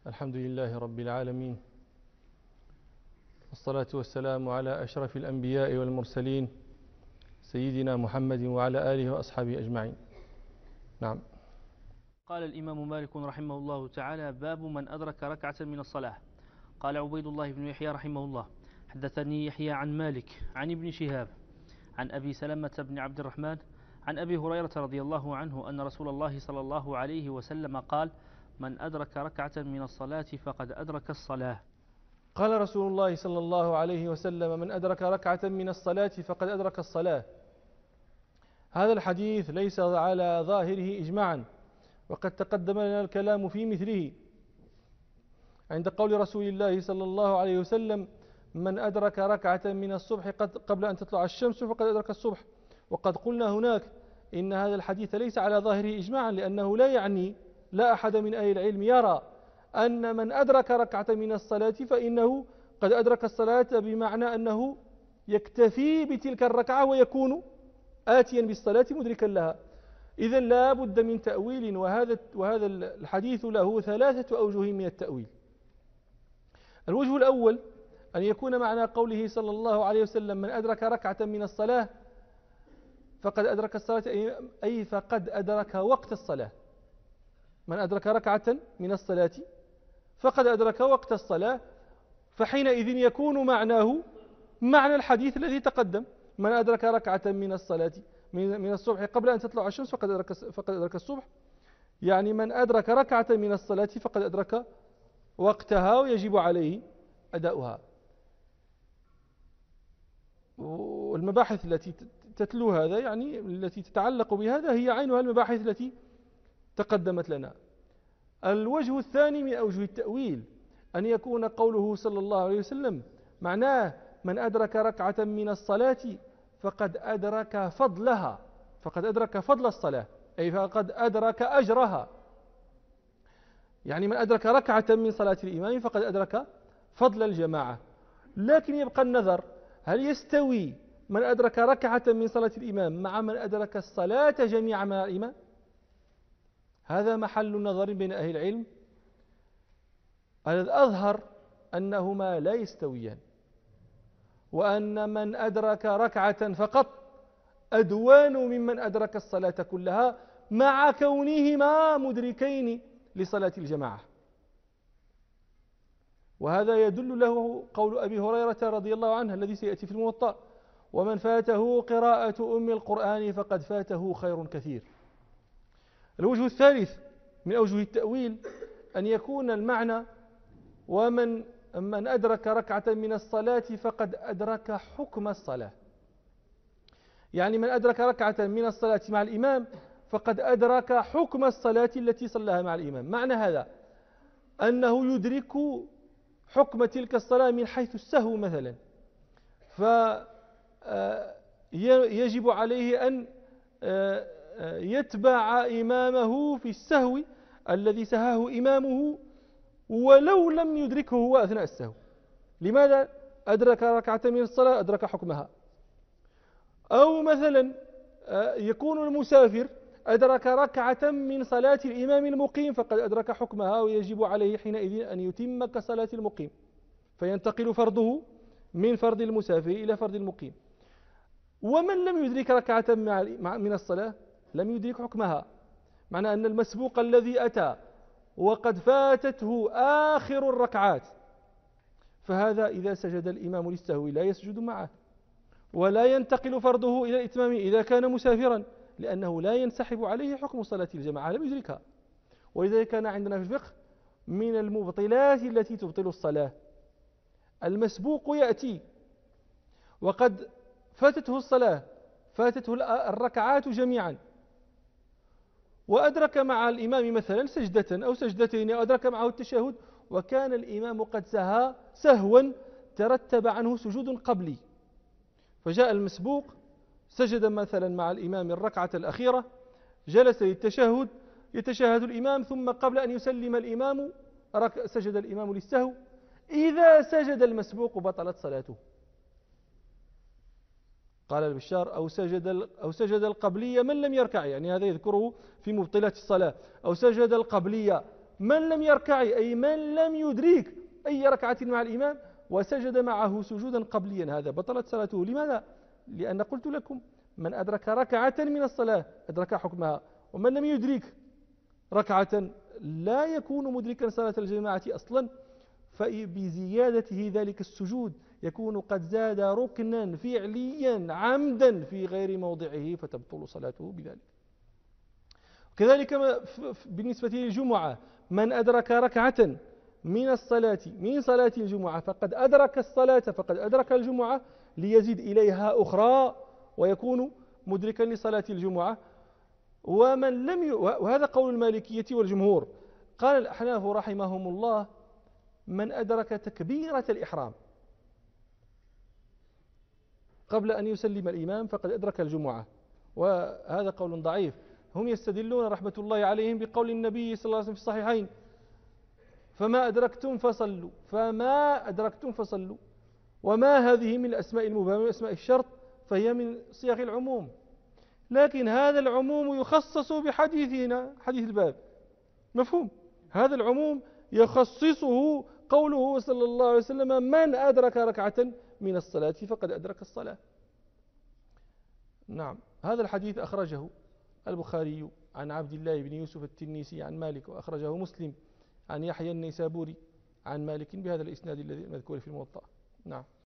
الحمد لله رب العالمين، والصلاة والسلام على أشرف الأنبياء والمرسلين سيدنا محمد وعلى آله وأصحابه أجمعين. نعم. قال الإمام مالك رحمه الله تعالى: باب من أدرك ركعة من الصلاة. قال عبيد الله بن يحيى رحمه الله: حدثني يحيى عن مالك عن ابن شهاب عن أبي سلمة بن عبد الرحمن عن أبي هريرة رضي الله عنه أن رسول الله صلى الله عليه وسلم قال: من أدرك ركعة من الصلاة فقد أدرك الصلاة. قال رسول الله صلى الله عليه وسلم: من أدرك ركعة من الصلاة فقد أدرك الصلاة. هذا الحديث ليس على ظاهره إجماعا، وقد تقدم لنا الكلام في مثله عند قول رسول الله صلى الله عليه وسلم: من أدرك ركعة من الصبح قبل أن تطلع الشمس فقد أدرك الصبح. وقد قلنا هناك إن هذا الحديث ليس على ظاهره إجماعا، لأنه لا يعني، لا أحد من أهل العلم يرى أن من أدرك ركعة من الصلاة فإنه قد أدرك الصلاة، بمعنى أنه يكتفي بتلك الركعة ويكون آتيا بالصلاة مدركا لها. إذن لا بد من تأويل، وهذا الحديث له 3 أوجه من التأويل. الوجه الأول أن يكون معنى قوله صلى الله عليه وسلم: من أدرك ركعة من الصلاة فقد أدرك الصلاة، أي فقد أدرك وقت الصلاة. من أدرك ركعة من الصلاة فقد أدرك وقت الصلاة، فحينئذ يكون معناه معنى الحديث الذي تقدم: من أدرك ركعة من الصلاة من الصبح قبل أن تطلع الشمس فقد أدرك الصبح. يعني من أدرك ركعة من الصلاة فقد أدرك وقتها ويجب عليه أداؤها. والمباحث التي تتلو هذا، يعني التي تتعلق بهذا، هي عينها المباحث التي تقدمت لنا. الوجه الثاني من أوجه التأويل أن يكون قوله صلى الله عليه وسلم معناه: من أدرك ركعة من الصلاة فقد أدرك فضلها، فقد أدرك فضل الصلاة، أي فقد أدرك أجرها. يعني من أدرك ركعة من صلاة الإمام فقد أدرك فضل الجماعة. لكن يبقى النظر: هل يستوي من أدرك ركعة من صلاة الإمام مع من أدرك الصلاة جميعا مع الإمام؟ هذا محل نظر بين أهل العلم. الأظهر أنهما لا يستويان، وأن من أدرك ركعة فقط أدوان ممن أدرك الصلاة كلها، مع كونهما مدركين لصلاة الجماعة. وهذا يدل له قول أبي هريرة رضي الله عنه الذي سيأتي في الموطأ: ومن فاته قراءة أم القرآن فقد فاته خير كثير. الوجه الثالث من أوجه التأويل أن يكون المعنى: ومن أدرك ركعة من الصلاة فقد أدرك حكم الصلاة. يعني من أدرك ركعة من الصلاة مع الإمام فقد أدرك حكم الصلاة التي صلاها مع الإمام. معنى هذا أنه يدرك حكم تلك الصلاة من حيث السهو مثلا، فيجب عليه أن يتبع إمامه في السهو الذي سهاه إمامه ولو لم يدركه هو أثناء السهو. لماذا؟ أدرك ركعة من الصلاة أدرك حكمها. أو مثلا يكون المسافر أدرك ركعة من صلاة الإمام المقيم فقد أدرك حكمها، ويجب عليه حينئذ أن يتم كصلاة المقيم، فينتقل فرضه من فرض المسافر إلى فرض المقيم. ومن لم يدرك ركعة من الصلاة لم يدرك حكمها، معنى أن المسبوق الذي أتى وقد فاتته آخر الركعات، فهذا إذا سجد الإمام للسهو لا يسجد معه، ولا ينتقل فرضه إلى الإتمام إذا كان مسافرا، لأنه لا ينسحب عليه حكم صلاة الجماعة، لم يدركها. ولذلك كان عندنا في الفقه من المبطلات التي تبطل الصلاة: المسبوق يأتي وقد فاتته الصلاة، فاتته الركعات جميعا، وأدرك مع الإمام مثلا سجدة أو سجدتين، أو أدرك معه التشهد، وكان الإمام قد سهى سهوا ترتب عنه سجود قبلي، فجاء المسبوق سجد مثلا مع الإمام الركعة الأخيرة، جلس للتشهد، يتشهد الإمام، ثم قبل أن يسلم الإمام سجد الإمام للسهو. إذا سجد المسبوق بطلت صلاته. قال البشار: أو سجد القبلية من لم يركع، يعني هذا يذكره في مبطلات الصلاة. أو سجد القبلية من لم يركع أي من لم يدرك أي ركعة مع الإمام وسجد معه سجودا قبليا هذا بطلت صلاته. لماذا؟ لأن قلت لكم من أدرك ركعة من الصلاة أدرك حكمها، ومن لم يدرك ركعة لا يكون مدركا صلاة الجماعة أصلا، فبزيادته ذلك السجود يكون قد زاد ركنا فعليا عمدا في غير موضعه فتبطل صلاته بذلك. كذلك بالنسبة للجمعة من أدرك ركعة من الصلاة من صلاة الجمعة فقد أدرك الصلاة فقد أدرك الجمعة ليزيد إليها أخرى ويكون مدركا لصلاة الجمعة. ومن لم وهذا قول المالكية والجمهور. قال الأحناف رحمهم الله من أدرك تكبيرة الإحرام قبل أن يسلم الإمام فقد أدرك الجمعة، وهذا قول ضعيف. هم يستدلون رحمة الله عليهم بقول النبي صلى الله عليه وسلم في الصحيحين فما أدركتم فصلوا، وما هذه من الأسماء المبهمة من أسماء الشرط فهي من صيغ العموم، لكن هذا العموم يخصص بحديثنا حديث الباب، مفهوم؟ هذا العموم يخصصه قوله صلى الله عليه وسلم من أدرك ركعة من الصلاة فقد أدرك الصلاة. نعم، هذا الحديث أخرجه البخاري عن عبد الله بن يوسف التنيسي عن مالك، وأخرجه مسلم عن يحيى النيسابوري عن مالك بهذا الإسناد الذي مذكور في الموطأ. نعم.